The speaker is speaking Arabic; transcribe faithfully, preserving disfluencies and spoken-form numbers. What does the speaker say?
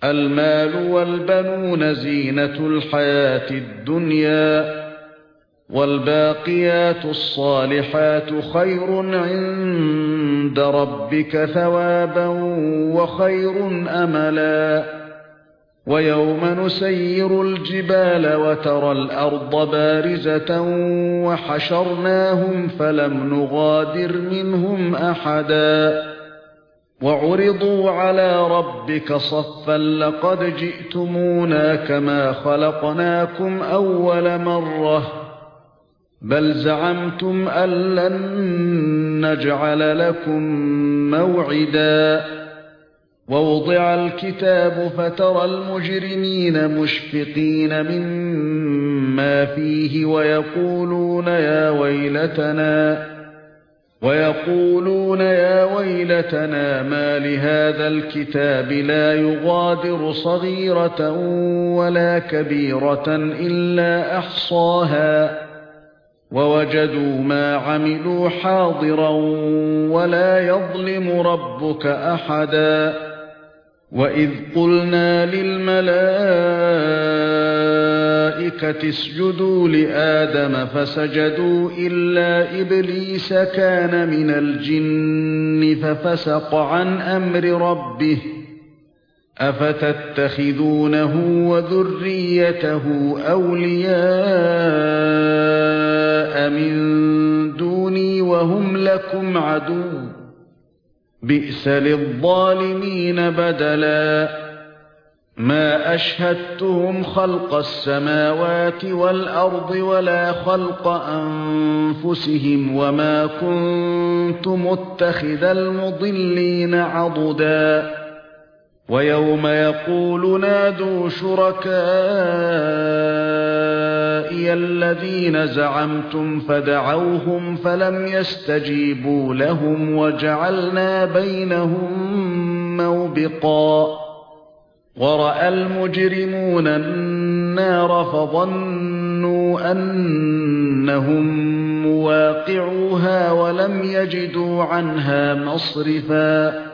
المال والبنون زينة الحياة الدنيا والباقيات الصالحات خير عند ربك ثوابا وخير أملا ويوم نسير الجبال وترى الأرض بارزة وحشرناهم فلم نغادر منهم أحدا وعرضوا على ربك صفا لقد جئتمونا كما خلقناكم أول مرة بل زعمتم أن لن نجعل لكم موعدا ووضع الكتاب فترى المجرمين مشفقين مما فيه ويقولون يا ويلتنا ويقولون يا ويلتنا ما لهذا الكتاب لا يغادر صغيرة ولا كبيرة إلا أحصاها ووجدوا ما عملوا حاضرا ولا يظلم ربك أحدا وإذ قلنا للملائكة اسجدوا لآدم فسجدوا إلا إبليس كان من الجن ففسق عن أمر ربه أفتتخذونه وذريته أولياء من دوني وهم لكم عدو بئس للظالمين بدلا ما أشهدتهم خلق السماوات والأرض ولا خلق أنفسهم وما كنت متخذ المضلين عضدا ويوم يقول نادوا شركائي الذين زعمتم فدعوهم فلم يستجيبوا لهم وجعلنا بينهم موبقا ورأى المجرمون النار فظنوا أنهم مواقعوها ولم يجدوا عنها مصرفا